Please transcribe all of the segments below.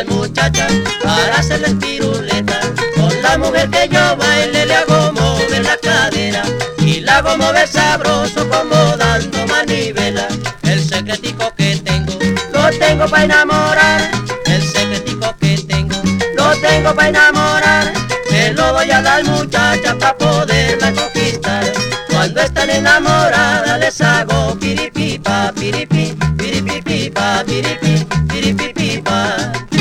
las muchachas para hacerles piruleta. Con la mujer que yo baile le hago mover la cadera y la hago mover sabroso como dando manivela. El secretico que tengo, lo tengo para enamorar. El secretico que tengo, lo tengo para enamorar. Se lo doy a las muchachas para poderla conquistar. Cuando están enamoradas les hago piripipa, piripi, piripipipa, piripi, piripipipa.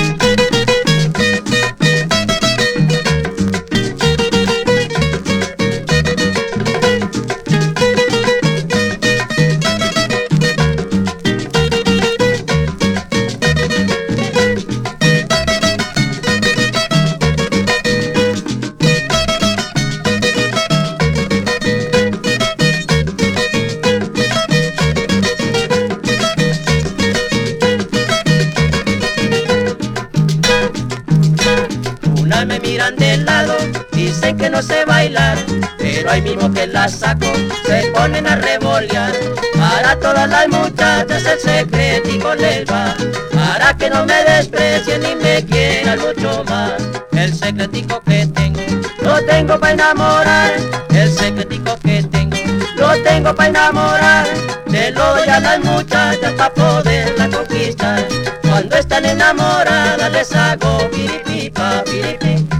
Me miran de lado, dicen que no sé bailar, pero ahí mismo que la saco, se ponen a revolear. Para todas las muchachas el secretico les va, para que no me desprecien y me quieran mucho más. El secretico que tengo, lo tengo para enamorar. El secretico que tengo, lo tengo para enamorar. Se lo doy a las muchachas para poderla conquistar. Cuando están enamoradas les hago piripipa, piripi,